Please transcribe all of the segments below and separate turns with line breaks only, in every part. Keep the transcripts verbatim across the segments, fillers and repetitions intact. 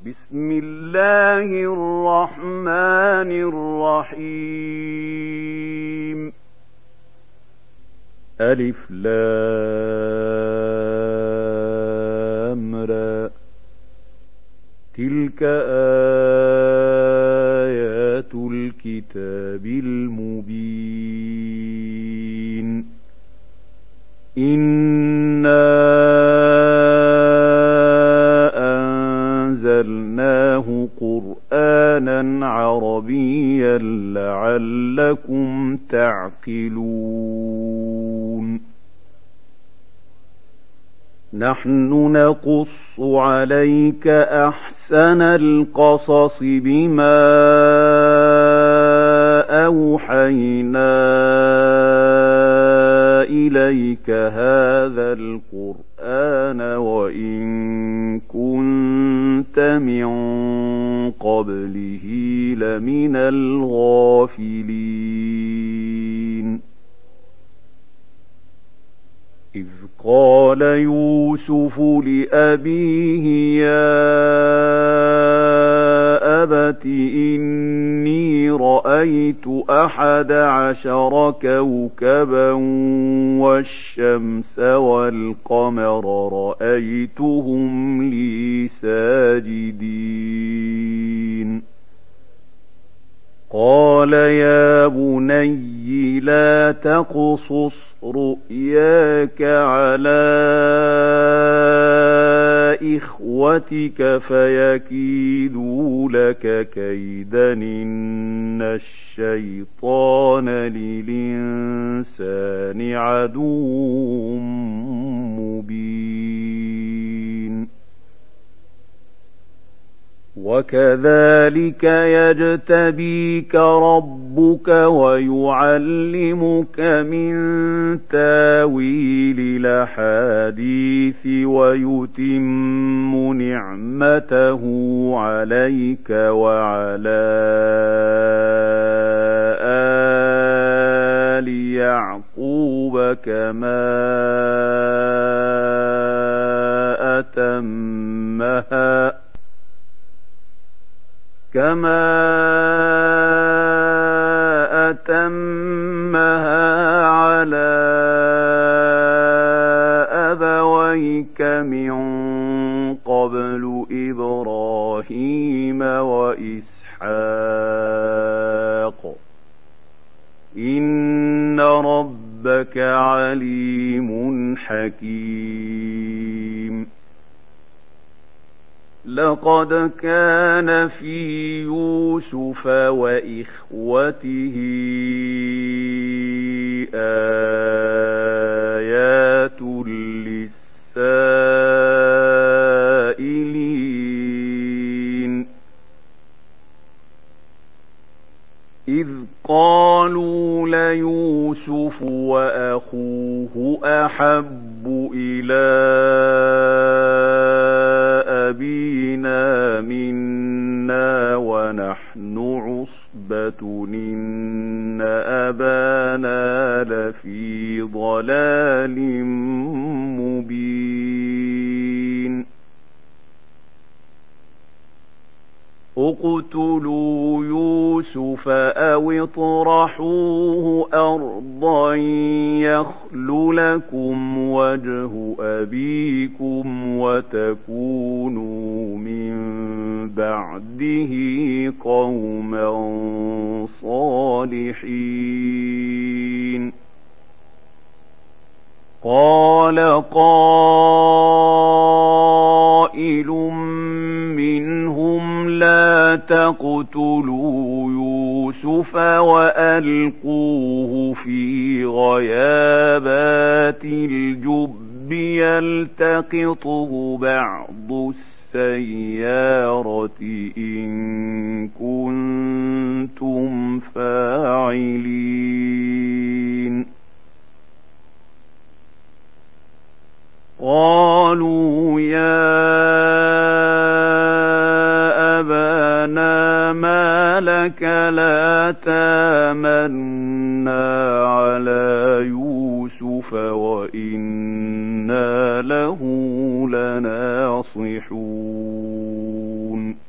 بسم الله الرحمن الرحيم. ألف لام را، تلك آيات الكتاب المبين. إنا أنزلناه قرآنا عربيا لعلكم تعقلون. نحن نقص عليك أحسن القصص بما أوحينا إليك هذا القرآن وإن كنت من قبله لمن الغافلين. إذ قال يوسف لأبيه يا أبت إني رأيت أحد عشر كوكبا والشمس والقمر رأيتهم لي ساجدين. قال يا بني لا تقصص رؤياك على إخوتك فيكيدوا لك كيدا إن الشيطان للإنسان عدو مبين. وكذلك يجتبيك ربك ويعلمك من تاويل الأحاديث ويتم نعمته عليك وعلى آل يعقوب كما أتمها كما أتمها على أبويك من قبل إبراهيم وإسحاق إن ربك عليم حكيم. لقد كان في يوسف وإخوته آيات للسائلين إذ قالوا ليوسف وأخوه أحب إلى أبينا منا ونحن عصبة إن أبانا لفي ضلال مبين. اقتلوا يوسف أو اطرحوه أرضا يخل لكم وجه أبيكم وتكونوا من بعده قوما صالحين. قال قائل منهم لا تقتلوا يوسف وألقوه في غيابات الجب يلتقطه بعض السيارة إن كنتم فاعلين. قالوا يا أبانا ما لك لا تامنا على يوسف وإنا له لناصحون.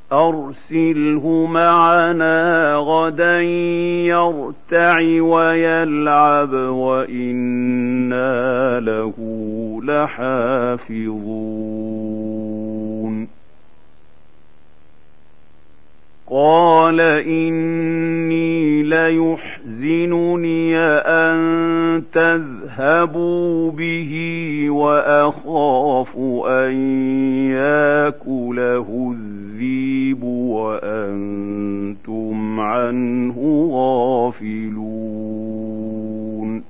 أرسله معنا غدا يرتع ويلعب وإنا له لحافظون قال إني ليحزنني أن تذهبوا به وأخاف أن يأكله الذئب وأنتم عنه غافلون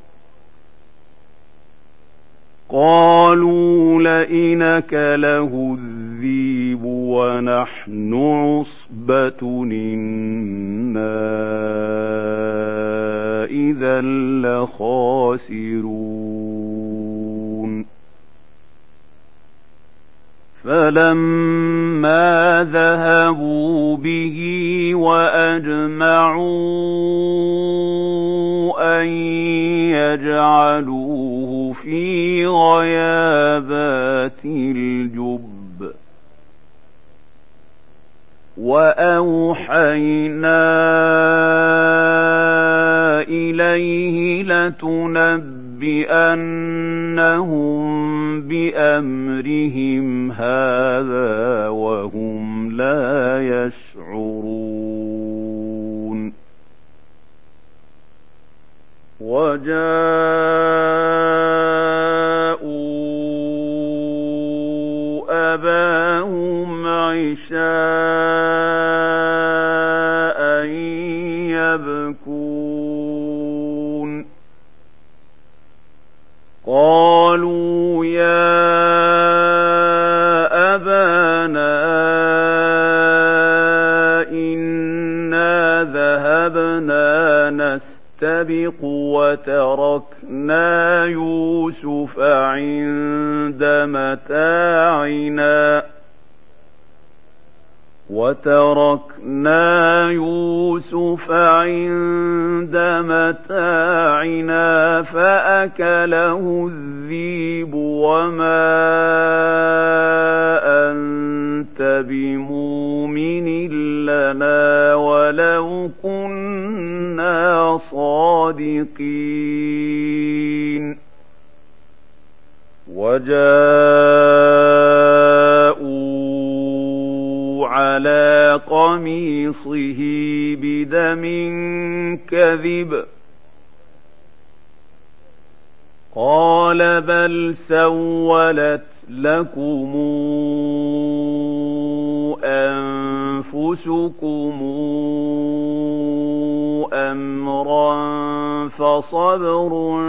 قالوا لئن أكله الذئب ونحن عصبة إنا إذا لخاسرون فلما ذهبوا به وأجمعوا أن يجعلوه في غيابات الجب وأوحينا إليه لتنبئنهم بأمرهم هذا وهم لا يشعرون وجاءوا أباهم عشاء يبكون قالوا يا أبانا إنا ذهبنا نستبق وتركنا يوسف عند متاعنا وتركنا يوسف عند متاعنا فأكله الذئب وما أنت بمؤمن لنا ولو كنا صادقين وجاءوا على قميصه بدم كذب قال بل سولت لكم أنفسكم أمرا فصبر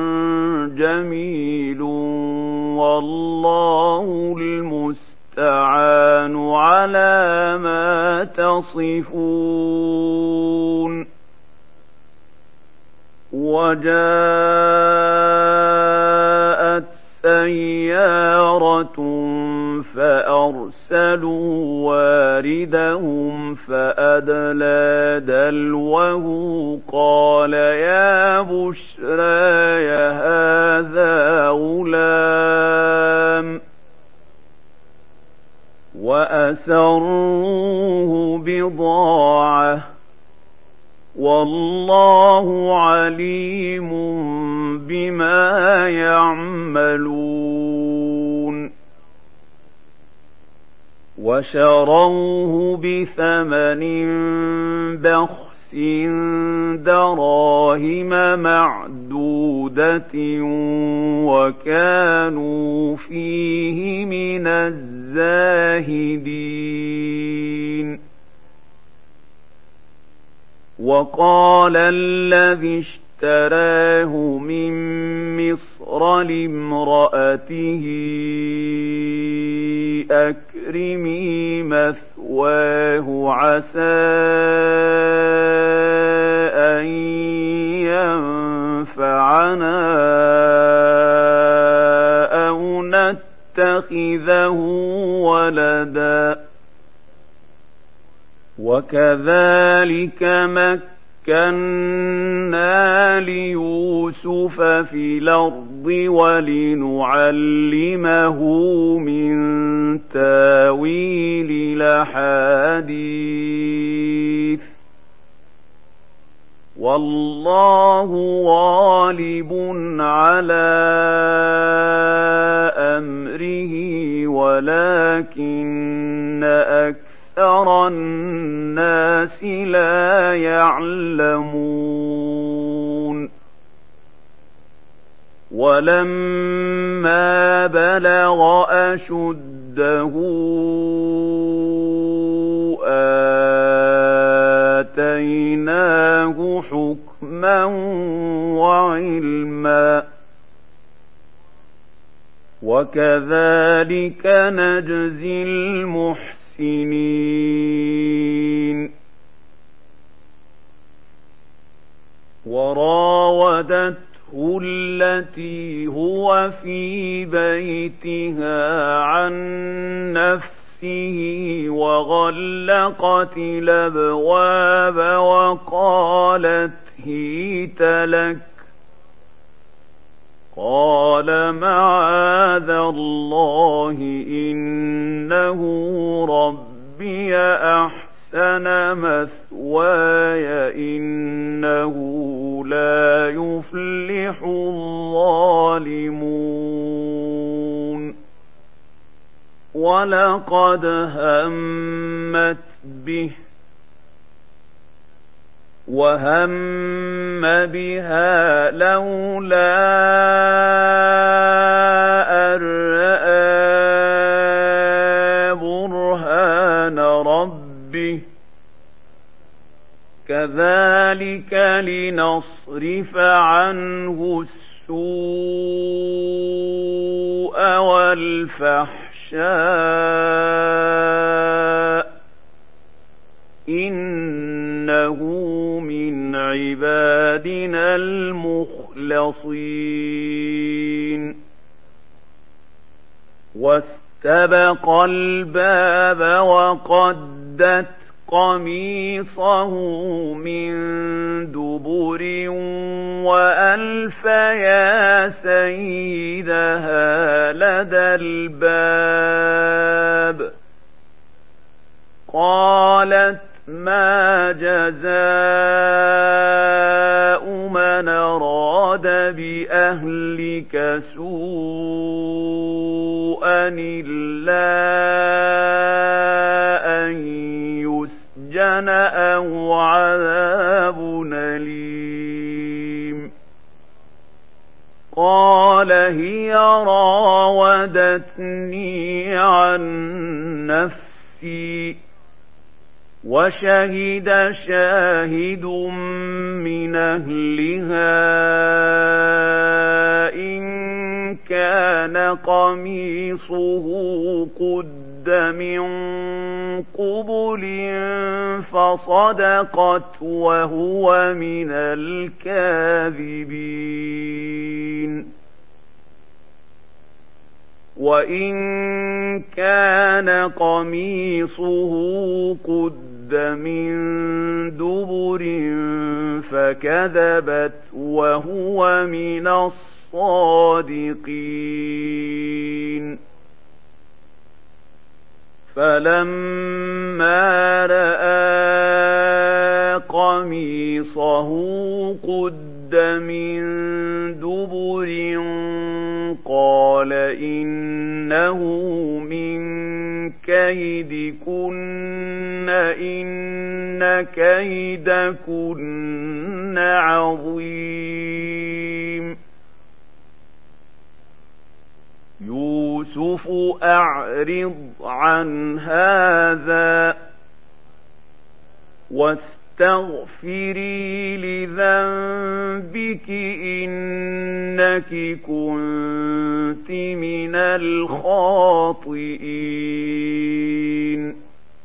جميل والله المستعان على ما تصفون وجاءت سيارة فأرسلوا واردهم فأدلى دلوه قال يا بشرى هذا غلام وأسروه بضاعة والله عليم بما يعملون وشروه بثمن بخس دراهم معدودة وكانوا فيه من الزاهدين وقال الذي اشتراه من مصر لامرأته أكرمي مثواه عسى أن ينفعنا أو نتخذه ولدا وكذلك مكنا ليوسف في الأرض ولنعلمه من تاويل الأحاديث والله غالب على أمره ولكن أكثر الناس لا يعلمون ولما بلغ أشده آتيناه حكما وعلما وكذلك نجزي المحسنين وراودته التي هو في بيتها عن نفسه وغلقت الأبواب وقالت هيت لك قال معاذ الله إنه ربي أحسن مثواي إنه لا يفلح الظالمون ولقد همت به وهم بها لولا أن رأى برهان ربه كذلك لنصرف عنه السوء والفحشاء إنه من عبادنا المخلصين واستبق الباب وقدت قميصه من دبر وألف يا سيدها لدى الباب قالت ما جزاء من أراد بأهلك سوءا إلا أن يسجن أو عذاب أليم قال هي راودتني عن نفسي وشهد شاهد من أهلها إن كان قميصه قد من قبل فصدقت وهو من الكاذبين وإن كان قميصه قد من دبر فكذبت وهو من الصادقين فلما رأى قميصه قد من دبر قال إنه من كيدكن إن كيدكن عظيم يوسف أعرض عن هذا واستغفري لذنبك إنك كنت من الخاطئين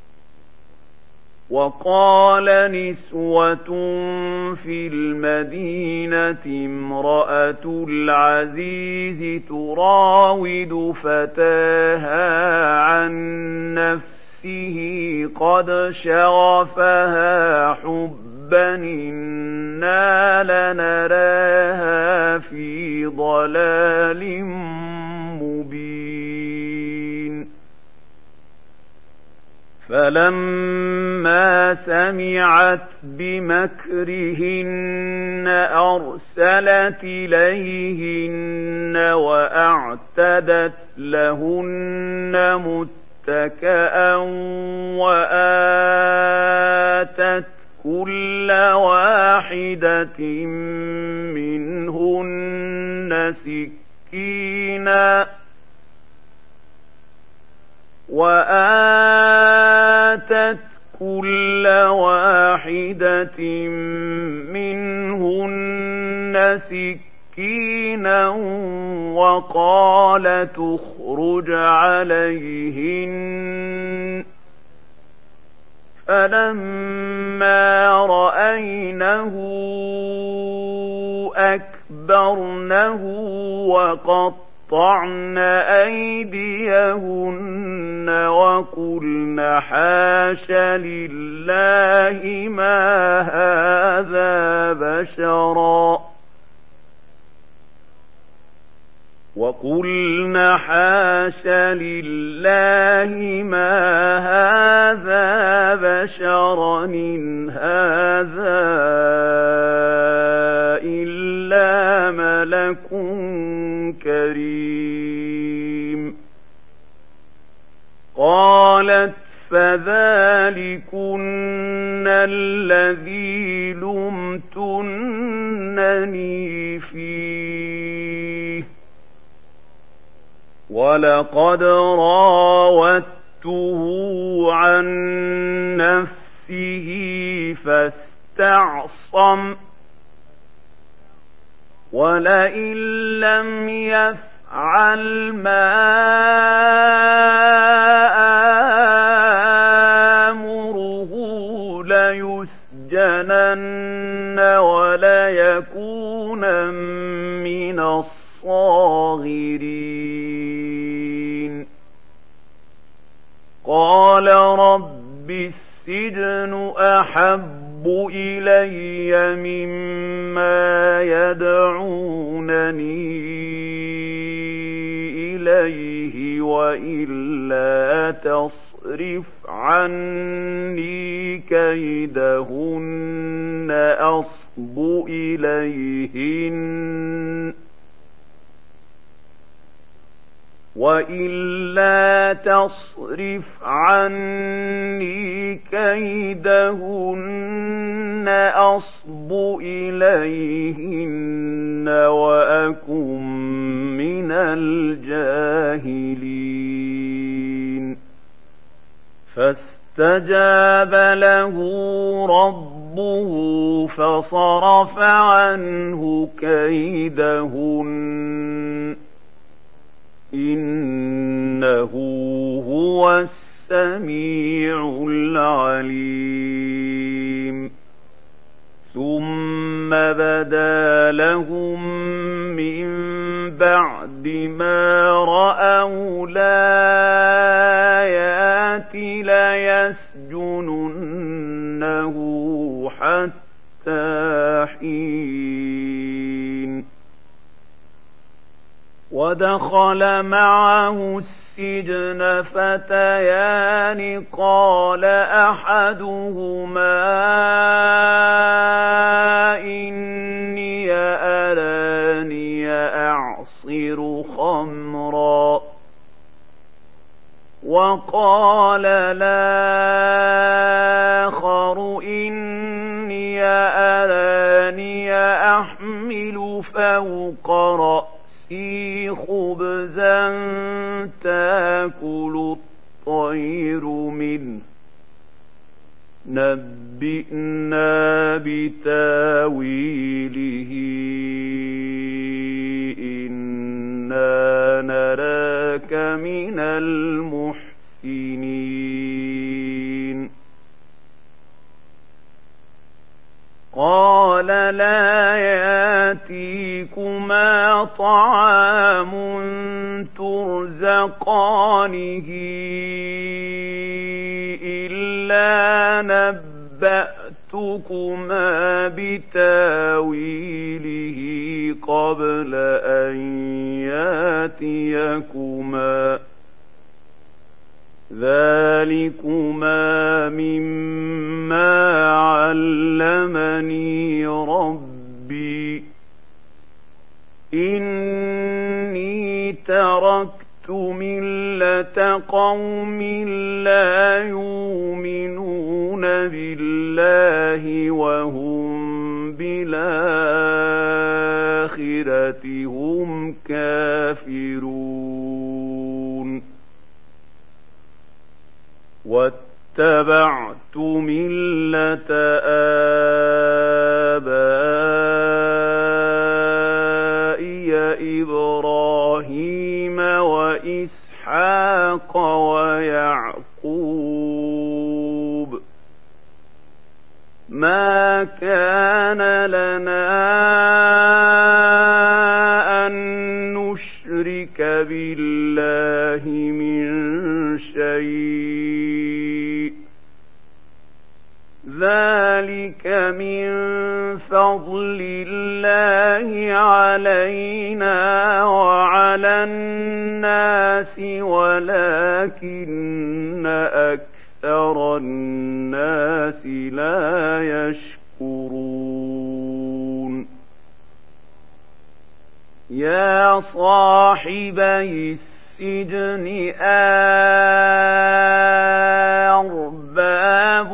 وقال نسوة في المدينة امرأة العزيز تراود فتاها عن نفسه قد شغفها حبا إنا لنراها في ضلال مبين فلما سمعت بمكرهن أرسلت إليهن وأعتدت لهن متكئا وآتت كل واحدة منهن سكينا وآتت كل واحدة منهن سكينا وقالت اخرج عليهن فلما رأينه أكبرنه وقطعن أيديهن وقلن حاش لله ما هذا بشرا وقلن حاش لله ما هذا بشرا إن هذا إلا ملك كريم. قالت فذلكن الذي لمتنني فيه ولقد راودته عن نفسه فاستعصم ولئن لم يفعل ما آمره ليسجنن وليكون من الصاغرين. قال رب السجن أحب إلي مما يدعونني إليه وإلا تصرف عني كيدهن أصب إليهن وإلا تصرف عني كيدهن أصب إليهن وأكن من الجاهلين. فاستجاب له ربه فصرف عنه كيدهن إنه هو السميع العليم. ثم بدا لهم من بعد ما رأوا الآيات ليسجننه حتى حين. ودخل معه السجن فتيان قال أحدهما إني أراني أعصر خمرا وقال الآخر إني أراني أحمل فوق رأسي خبزا تأكل الطير منه نبئنا بتاويله إنا نراك من المحسنين. قال لا يأتيكما طعام ترزقانه إلا نبأتكما بتاويله قبل أن يأتيكما ذلكما مما علمني ربي إني تركت ملة قوم لا يؤمنون بالله وهم بالآخرة هم كافرون واتبعت ملة آبائي إبراهيم وإسحاق ويعقوب ما كان لنا أن نشرك بالله من شيء ذلك من فضل الله علينا وعلى الناس ولكن أكثر الناس لا يشكرون يا صاحبي السجن أرباب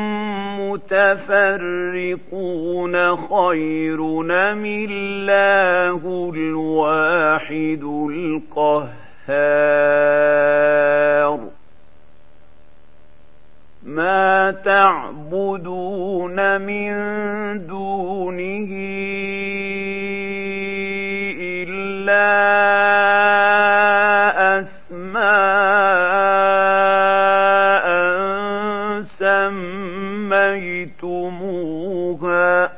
متفرقون خير أم الله الواحد القهار ما تعبدون من دونه إلا أسماء سميتموها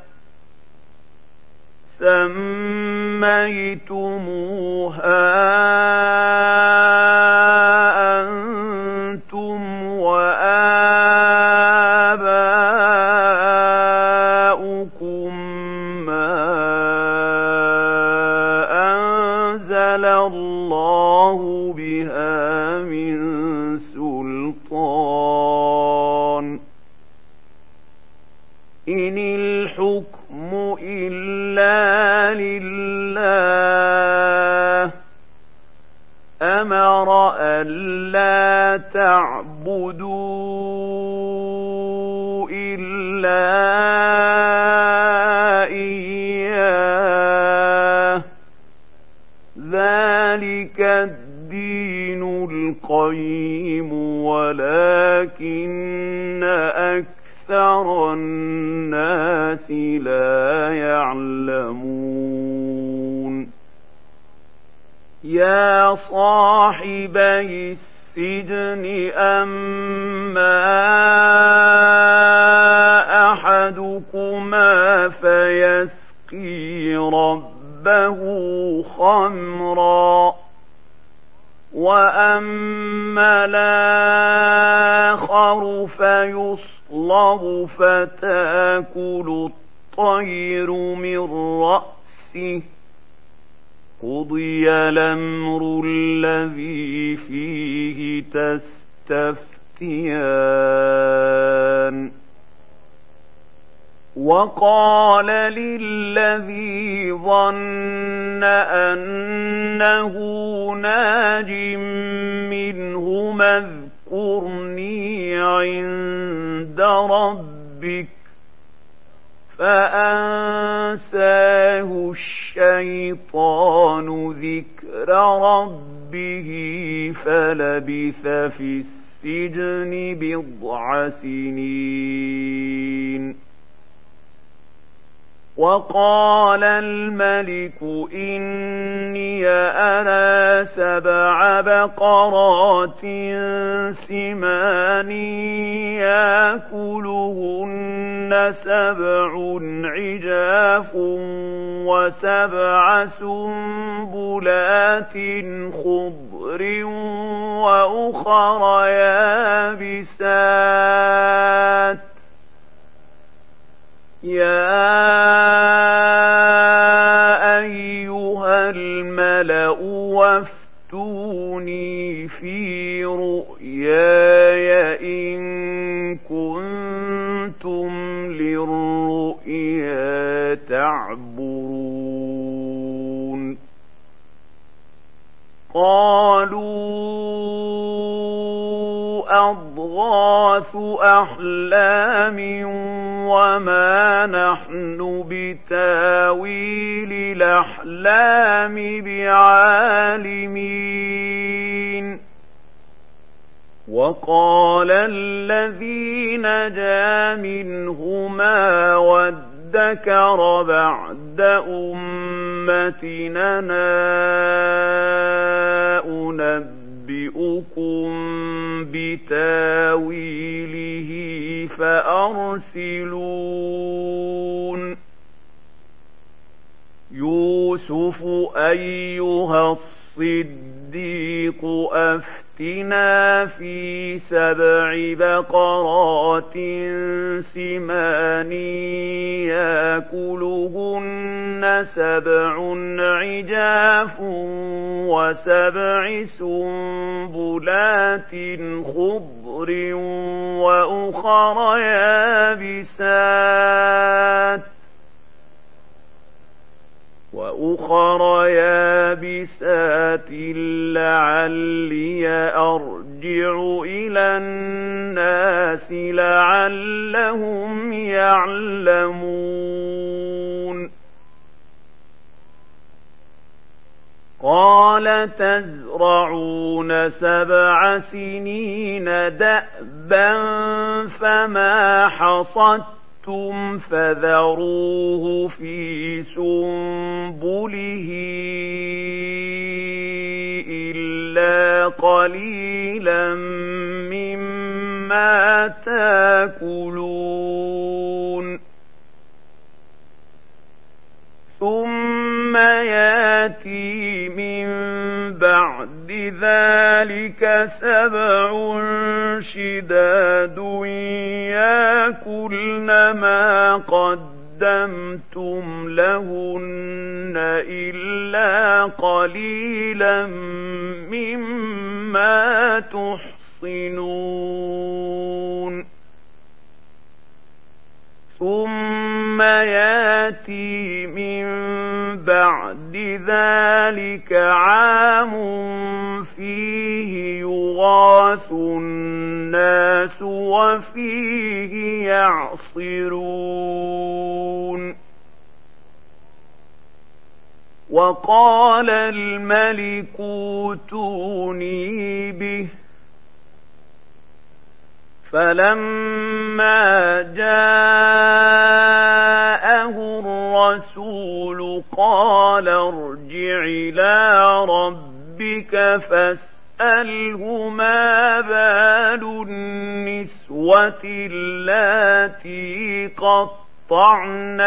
سميتموها أنتم وآباؤكم ما أنزل الله بها من سلطان إن الحكم إلا لله أمر ألا تعبدوا إلا إياه ذلك الدين القيم ولكن أكثر الناس لا يعلمون يا صاحبي السجن أما أحدكما فيسقي ربه خمرا وأما الآخر فيصلب فتأكل الطير من رأسه قضي الأمر الذي فيه تستفتيان وقال للذي ظن أنه ناج منهما اذكرني عند ربك فأنساه الشيطان ذكر ربه فلبث في السجن بضع سنين وقال الملك إني أرى سبع بقرات سمان يأكلهن سبع عجاف وسبع سنبلات خضر وأخر يابسات يا أيها الملأ وافتوني في رؤياي أضغاث أحلام وما نحن بتاويل الأحلام بعالمين وقال الذي نجا منهما وادكر بعد أمتنا أنبئكم بتاويله فأرسلون يوسف أيها الصديق أفتنا في سبع بقرات سمان يأكلهن سبع عجاف وسبع سنبلات خضر وأخر يابسات وأخر يابسات لعلي أرجع إلى الناس لعلهم يعلمون قال تزرعون سبع سنين دأبا فما حصدتم فذروه في سنبله إلا قليلا مما تأكلون ثم يأتي من بعد ذلك سبع شداد يأكلن ما قدمتم لهن إلا قليلا مما تحصنون ثم يأتي من بعد ذلك عام فيه يغاث الناس وفيه يعصرون وقال الملك اوتوني به فلما جاءه الرسول قال ارجع إلى ربك فاسأله ما بال النسوة اللاتي قطعن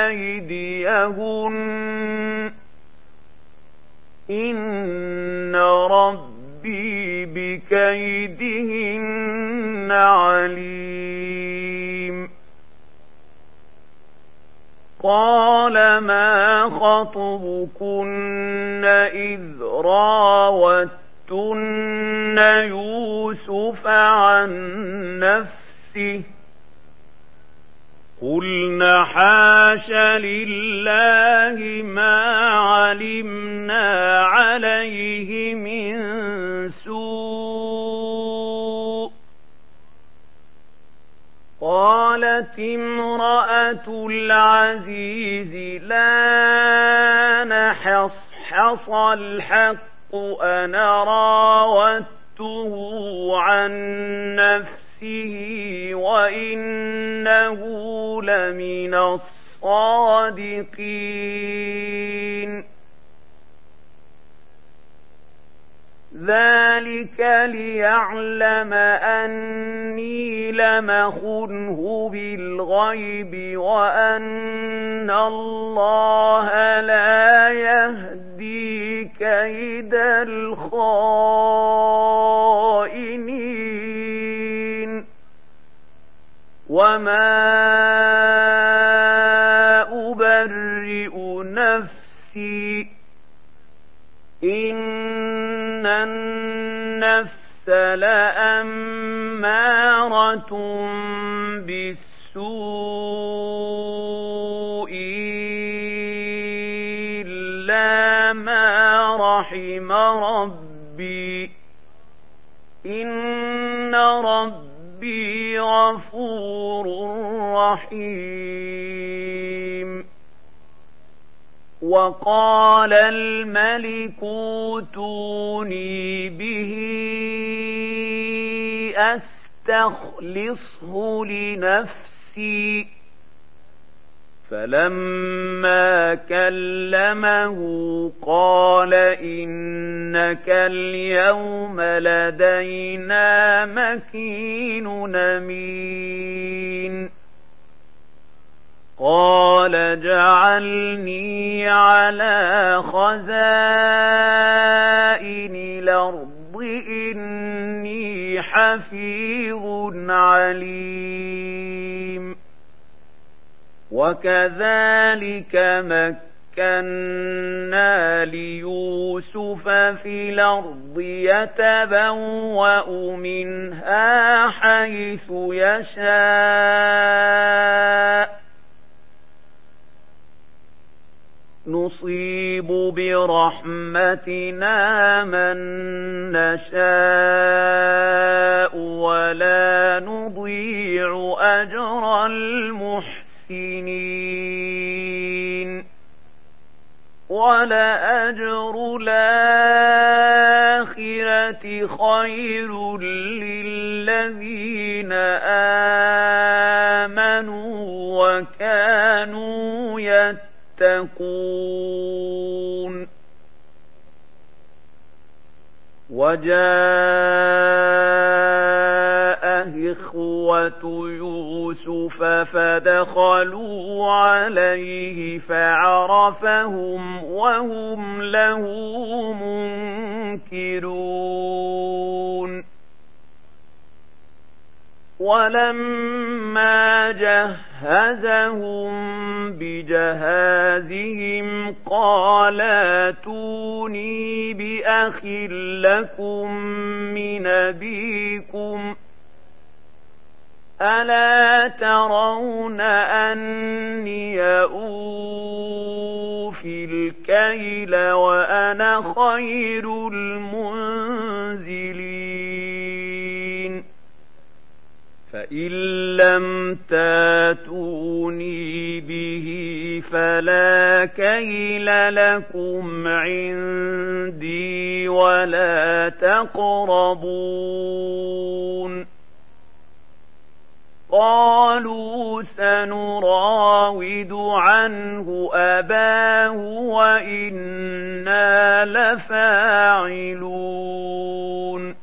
أيديهن إن ربي بكيدهن عليم قال ما خطبكن إذ راوتن يوسف عن نفسه قلنا حاش لله ما علمنا عليه من سوء قالت امرأة العزيز لا نحصحص الحق أنا راودته عن نفسه وإنه لمن الصادقين ذلك ليعلم أني لم أخنه بالغيب وأن الله لا يهدي كيد الخائنين وما أبرئ نفسي إن النفس لأمارة بالسوء إلا ما رحم ربي إن إن ربي غفور رحيم. وقال الملك اوتوني به أستخلصه لنفسي. فلما كلمه قال إنك اليوم لدينا مكين أمين. قال اجعلني على خزائن الأرض إني حفيظ عليم. وكذلك مكنا ليوسف في الأرض يتبوأ منها حيث يشاء نصيب برحمتنا من نشاء ولا نضيع أجر المحسنين. ولأجر الآخرة خير للذين آمنوا وكانوا يتقون. وجاء إخوة يوسف فدخلوا عليه فعرفهم وهم له منكرون. ولما جهزهم بجهازهم قال ائتوني بأخ لكم من أبيكم ألا ترون أني أوفي الكيل وأنا خير المنزلين. فإن لم تاتوني به فلا كيل لكم عندي ولا تقربون. قالوا سنراود عنه أباه وإنا لفاعلون.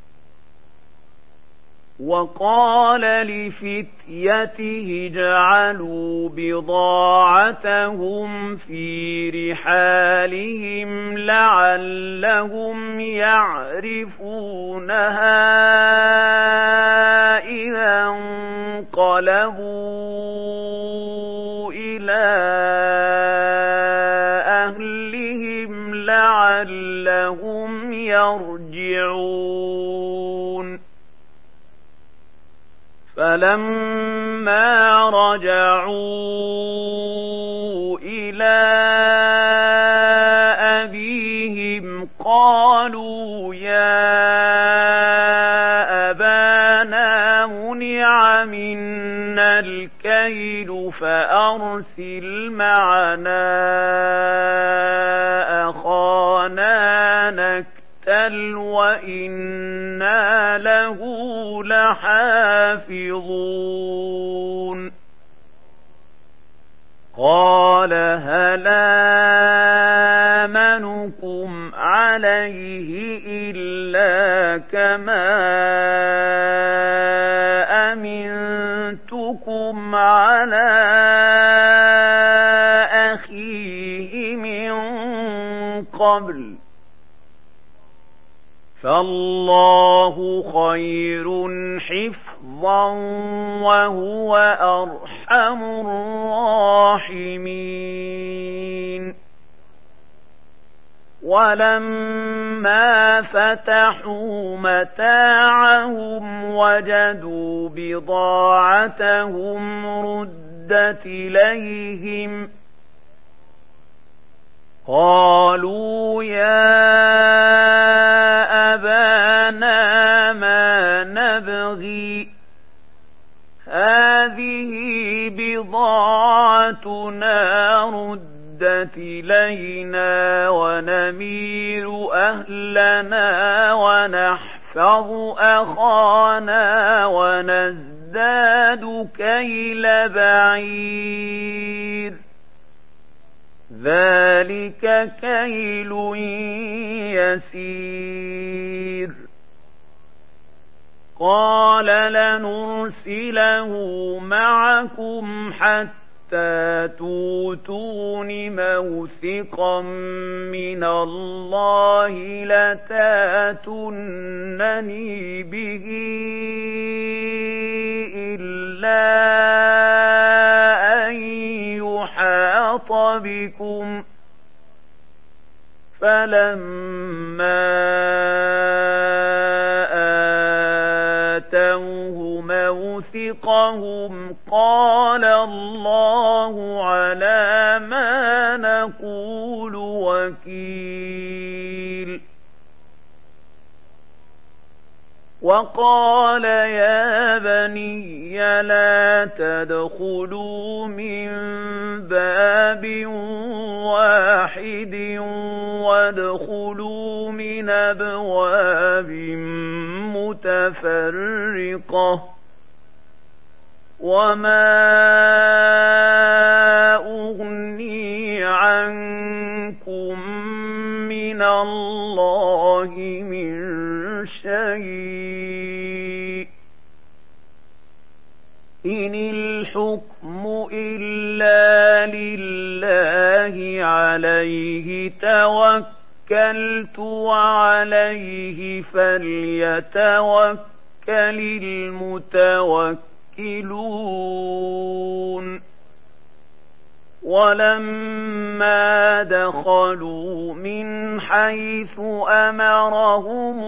وقال لفتيته اجعلوا بضاعتهم في رحالهم لعلهم يعرفونها إذا انقلبوا إلى أهلهم لعلهم يرجعون. فلما رجعوا إلى أبيهم قالوا يا أبانا منع منا الكيل فأرسل معنا أخانا نكتل وإنا له لحافظون. قال هل آمنكم عليه إلا كما أمنتكم على أخيه من قبل فالله خير حفظا وهو أرحم الراحمين. ولما فتحوا متاعهم وجدوا بضاعتهم ردت إليهم قالوا يا أبانا ما نبغي نبتغي هذه بضاعتنا ردت إلينا ونمير أهلنا ونحفظ أخانا ونزداد كيل بعير ذلك كيل يسير قال لنرسله معكم حتى توتون موثقا من الله لتاتونني به إلا أن يحاط بكم فلما آتوه موثقهم قال الله على ما نقول وكيل وقال يا بني لا تدخلوا من باب واحد وادخلوا من أبواب متفرقة وما أغني عنكم من الله من شيء إن الحكم إلا لله عليه توكلت وعليه فليتوكل المتوكلون ولما دخلوا من حيث أمرهم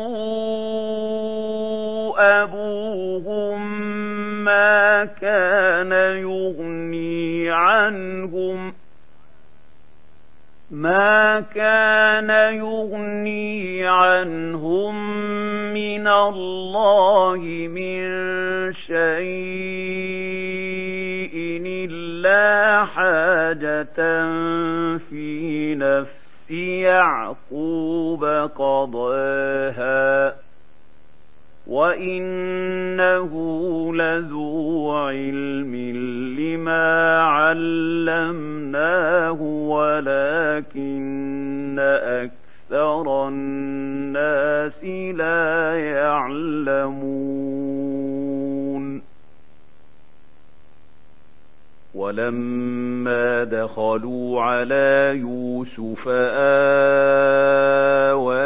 أبوهم ما كان يغني عنهم ما كان يغني عنهم من الله من شيء إلا حاجة في نفس يعقوب قضاها وإنه لذو علم لما علمناه ولكن أكثر الناس لا يعلمون ولما دخلوا على يوسف آوى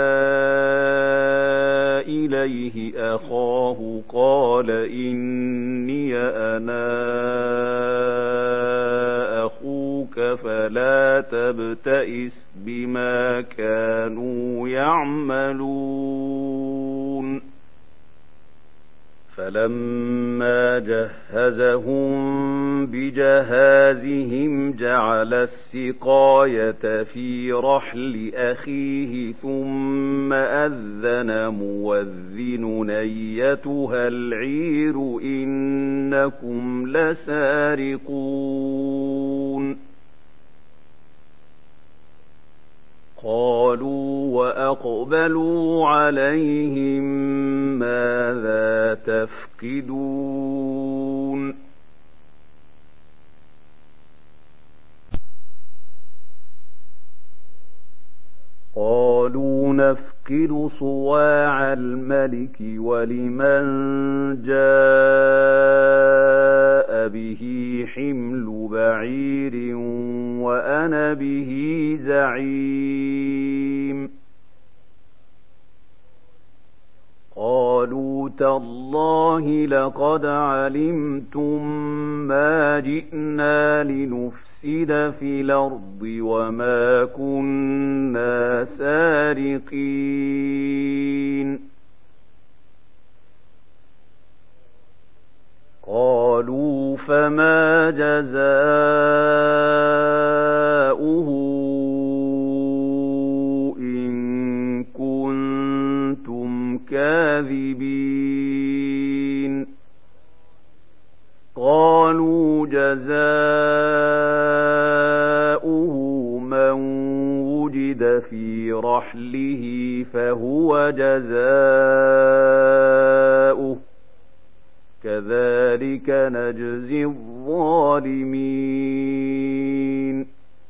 إليه أخاه قال إني أنا أخوك فلا تبتئس بما كانوا يعملون فلما جهزهم بجهازهم جعل السقاية في رحل أخيه ثم أذن مؤذن أيتها العير إنكم لسارقون قالوا وأقبلوا عليهم ماذا تفقدون قالوا نفقد صواع الملك ولمن جاء به حمل بعير وأنا به زعيم قالوا تالله لقد علمتم ما جئنا لنفسد في الأرض وما كنا سارقين قالوا فما جزاؤه إن كنتم كاذبين قالوا جزاؤه من وجد في رحله فهو جزاؤه كذلك نجزي الظالمين.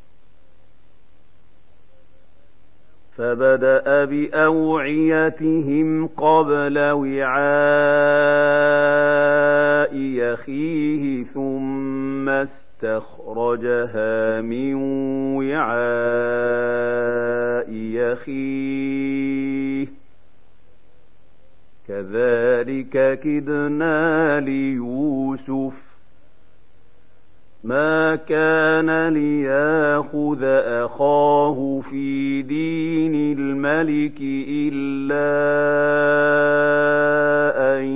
فبدأ بأوعيتهم قبل وعاء أخيه ثم استخرجها من وعاء أخيه كذلك كدنا ليوسف ما كان ليأخذ أخاه في دين الملك إلا أن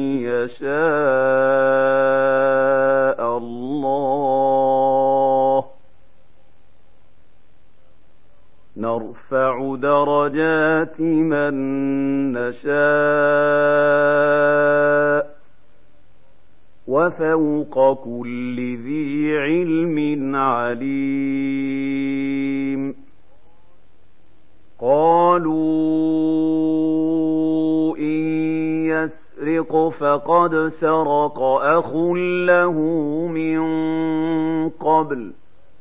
يشاء الله نرفع درجات من نشاء وفوق كل ذي علم عليم. قالوا إن يسرق فقد سرق أخ له من قبل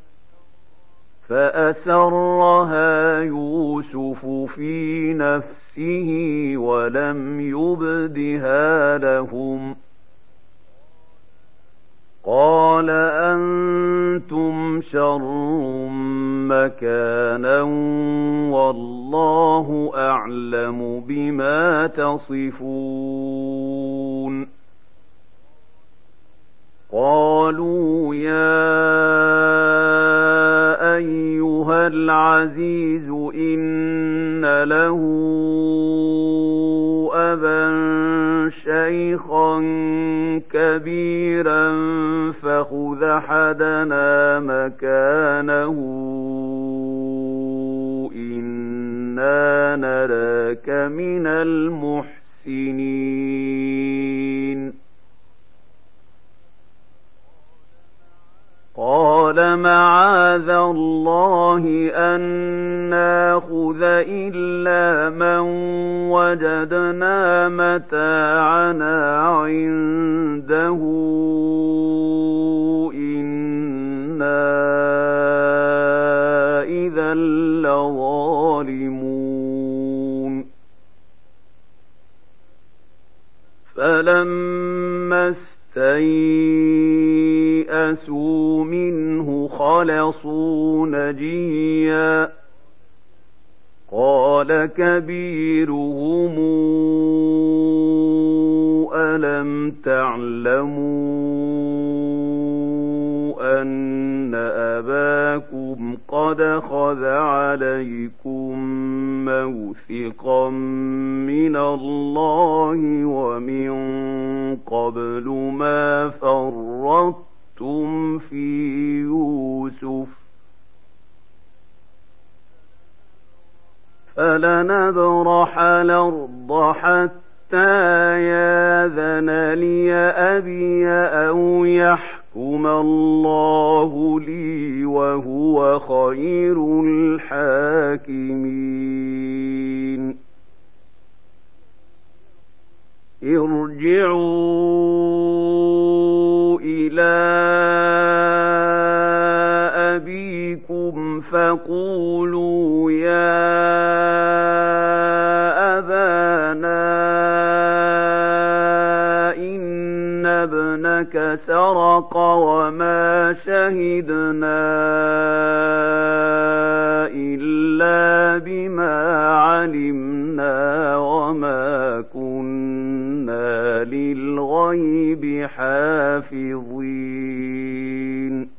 فأسرها يوسف في نفسه ولم يبدها لهم قال أنتم شر مكانا والله أعلم بما تصفون. قالوا يا أيها العزيز إن له أبا شيخا كبيرا فخذ أحدنا مكانه إنا نراك من المحسنين. قال معاذ الله أن ناخذ إلا من وجدنا متاعنا عنده إنا إذا لظالمون. فلما استيئسوا منه خلصوا نجيا قال كبيرهم ألم تعلموا أن أباكم قد أخذ عليكم موثقا من الله ومن قبل ما فرطتم في يوسف فلنبرح الأرض حتى ياذن لي أبي أو يحكم الله لي وهو خير الحاكمين. ارجعوا إلى أبيكم فقولوا يا أبانا إن ابنك سرق وما شهدنا إلا بما علمنا وما كنا للغيب حافظين.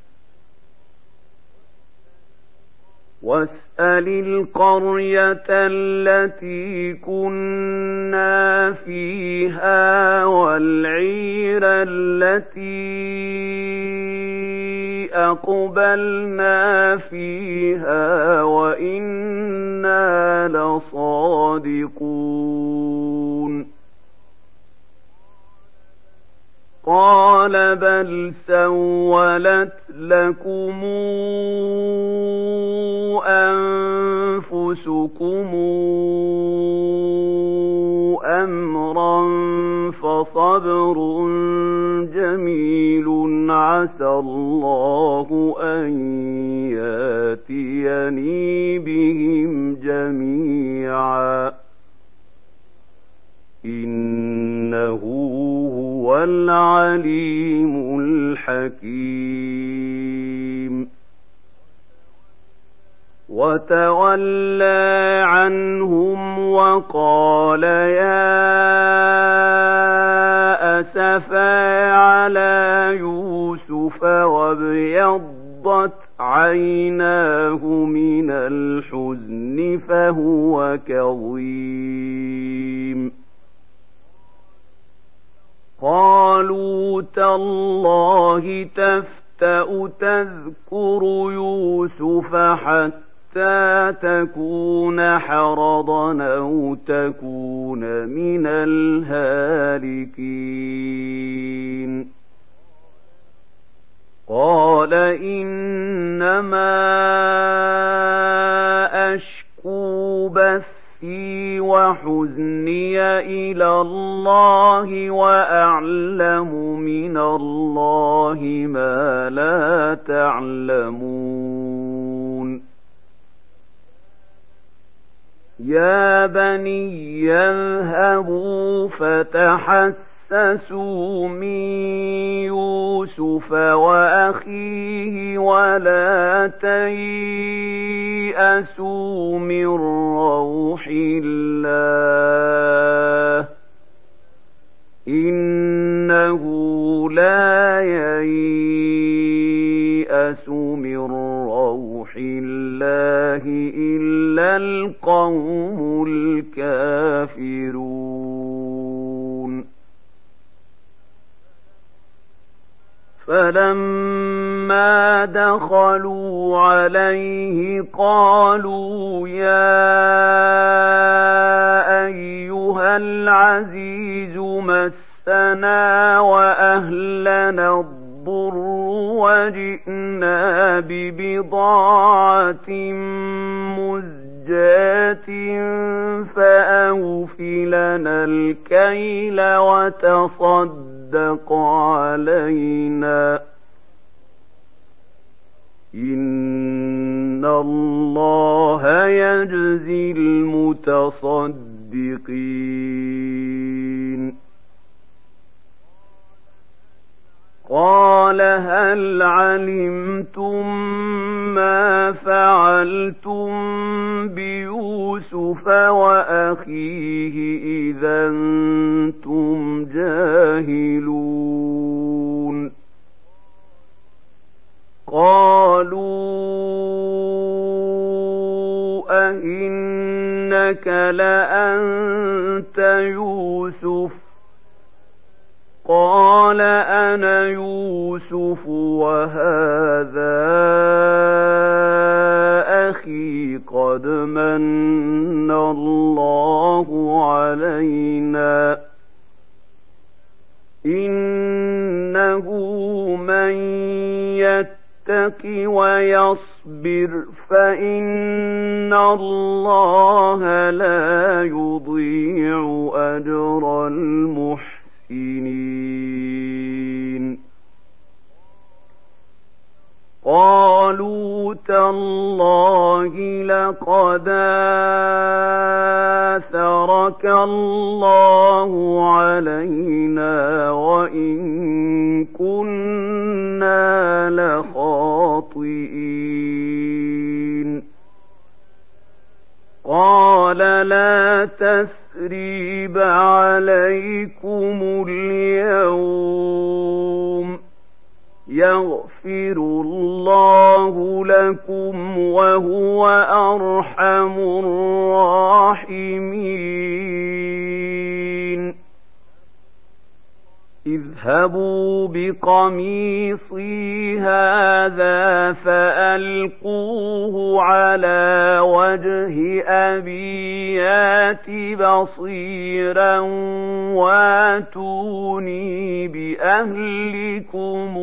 واسأل القرية التي كنا فيها والعير التي أقبلنا فيها وإنا لصادقون. قال بل سولت لكم أنفسكم أمرا فصبر جميل عسى الله أن ياتيني بهم جميعا إنه هو العليم الحكيم وتولى عنهم وقال يا أسفا على يوسف وابيضت عيناه من الحزن فهو كظيم قالوا تالله تفتأ تذكر يوسف حتى تكون حرضا أو تكون من الهالكين قال إنما أشكو بثي وحزني إلى الله وأعلم من الله ما لا تعلمون يا بني اذهبوا فتحسسوا من يوسف وأخيه ولا تيأسوا من روح الله إنه لا ييأس من روح الله إلا القوم الكافرون فلما دخلوا عليه قالوا يا أيها العزيز مسنا وأهلنا الضر وجئنا ببضاعة مزجاة فأوف لنا الكيل وتصدق علينا إن الله يجزي المتصدقين قال هل علمتم ما فعلتم بيوسف وأخيه إذا أنتم جاهلون قالوا أئنك لأنت يوسف قال أنا يوسف وهذا أخي قد من الله علينا إنه من يتق ويصبر فإن الله لا يضيع أجر المحسنين قالوا تالله لقد آثرك الله علينا وإن كنا لخاطئين قال لا تثريب عليكم اليوم يغفر الله لكم وهو أرحم الراحمين اذهبوا بقميصي هذا فألقوه على وجه أبي يات بصيرا واتوني بأهلكم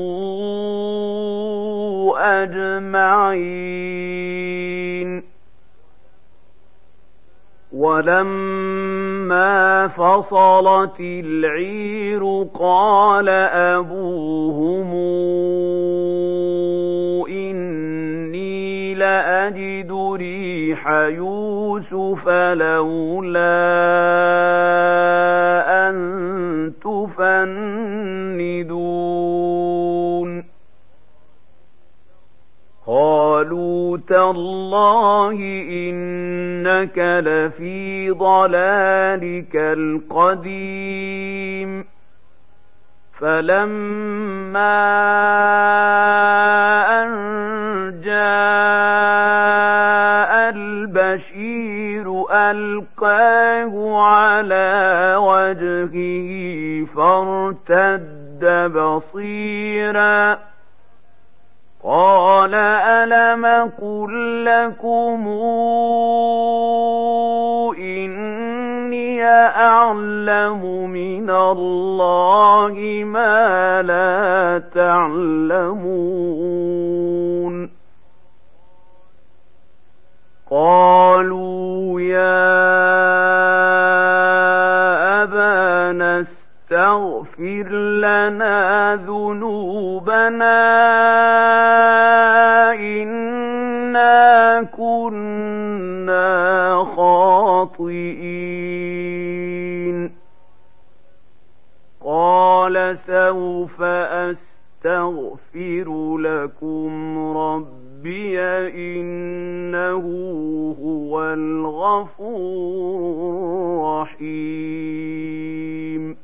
أجمعين. ولما فصلت العير قال أبوهم إني لأجد ريح يوسف لولا أن تفندون. قالوا تالله إنك لفي ضلالك القديم. فلما أن جاء البشير ألقاه على وجهه فارتد بصيرا قال ألم قل لكم إني أعلم من الله ما لا تعلمون. قالوا يا أبانا استغفر لنا ذنوبنا إنا كنا خاطئين. قال سوف أستغفر لكم ربي إنه هو الغفور الرحيم.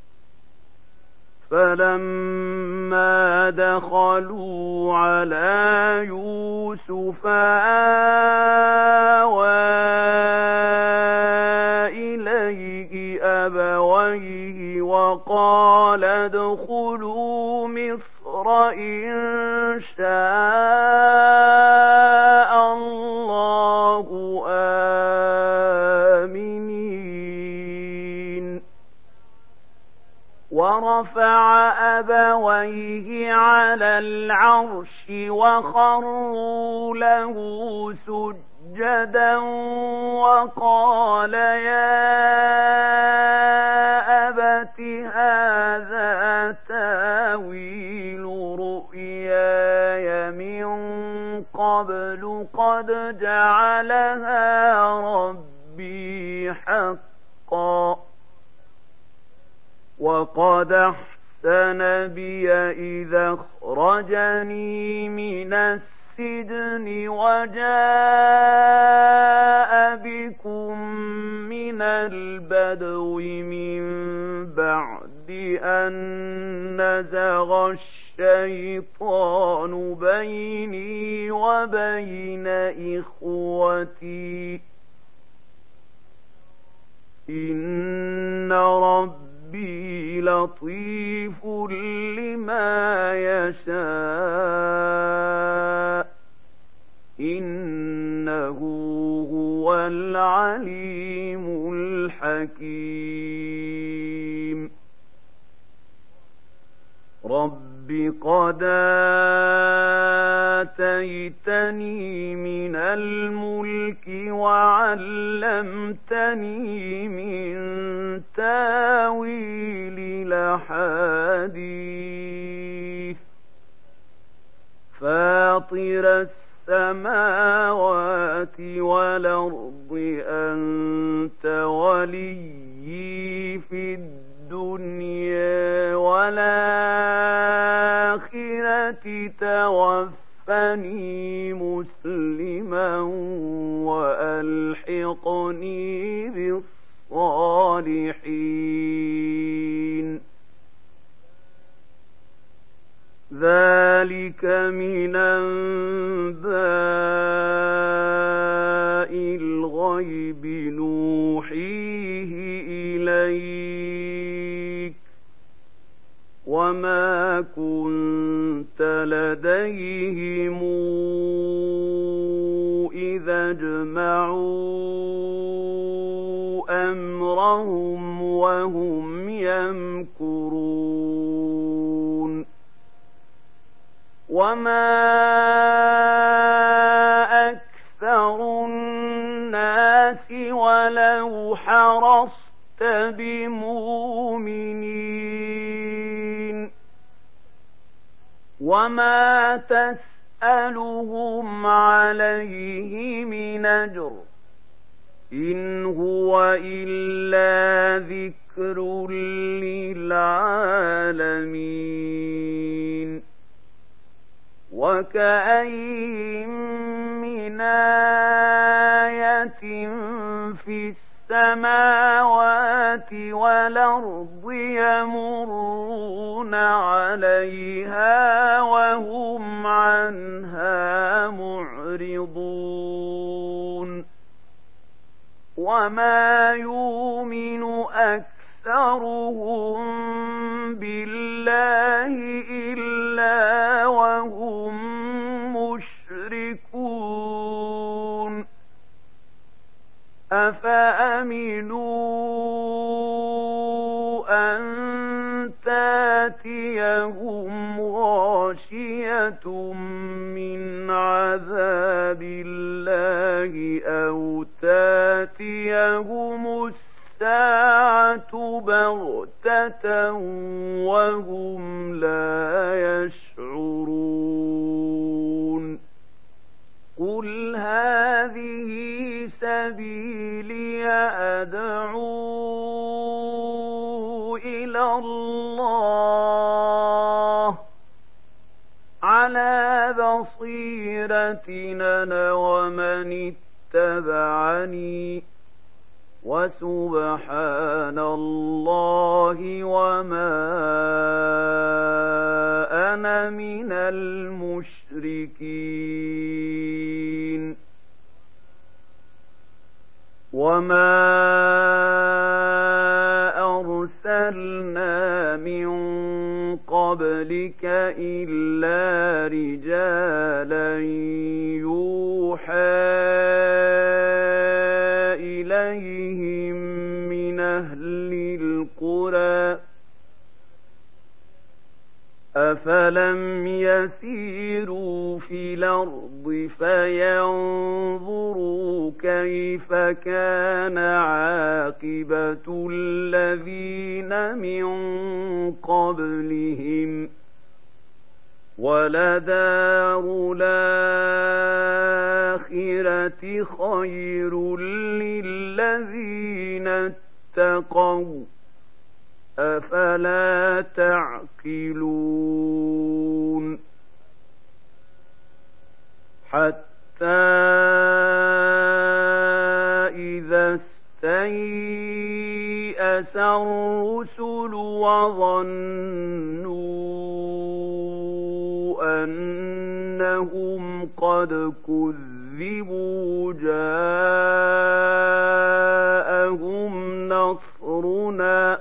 فلما دخلوا على يوسف آوى إليه أبويه وقال ادخلوا مصر إن شاء الله آمنين. ورفع أبويه على العرش وخروا له سجدا وقال يا أبت هذا تاويل رؤياي من قبل قد جعلها ربي حقا وقد أحسن بي إذا أخرجني من السجن وجاء بكم من البدو من بعد أن نزغ الشيطان بيني وبين إخوتي إن ربي ربي لطيف لما يشاء إنه هو العليم الحكيم. رب قد آتيتني من الملك وعلمتني من تاويل الأحاديث فاطر السماوات والأرض أنت وليي في الدنيا والآخرة توفني مسلما وألحقني بالصالحين. ذلك من أنباء الغيب نوحيه إليك وما كنت لديهم إذا اجمعوا أمرهم وهم يمكرون وما أكثر الناس ولو حرصت بمؤمنين وما تسألهم عليه من أجر إن هو إلا ذكر للعالمين وكأين من آية في السماوات والأرض يمرون عليها وهم عنها معرضون وما يؤمن أكثرهم بالله إلا وهم مشركون أفأمنوا أن تأتيهم غاشية من عذاب الله أو تأتيهم الساعة بغتة وهم لا يشعرون قل هذه سبيلي أدعو إلى الله على بصيرة أنا ومن اتبعني وسبحان الله وما أنا من المشركين وما أرسلنا من قبلك إلا رجالا يوحى إليهم من أهل القرى أفلم يسيروا في الأرض فينظروا كيف كان عاقبة الذين من قبلهم ولدار الآخرة خير للذين اتقوا أفلا تعقلون حتى إذا استيأس الرسل وظنوا أنهم قد كذبوا جاءهم نصرنا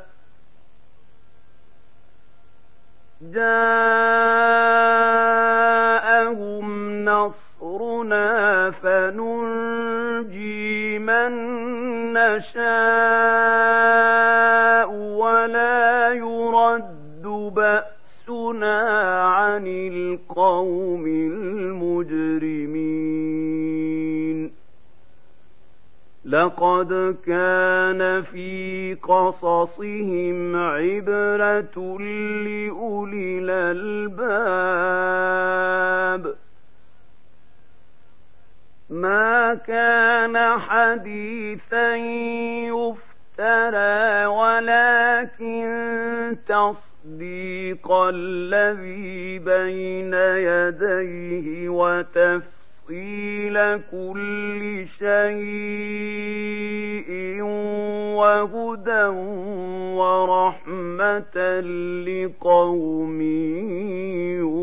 جاءهم نصرنا فننجي من نشاء ولا يرد بأسنا عن القوم المجرمين لقد كان في قصصهم عبرة لأولي الألباب ما كان حديثا يفترى ولكن تصديق الذي بين يديه وتفسير تفصيل كل شيء وهدى ورحمة لقوم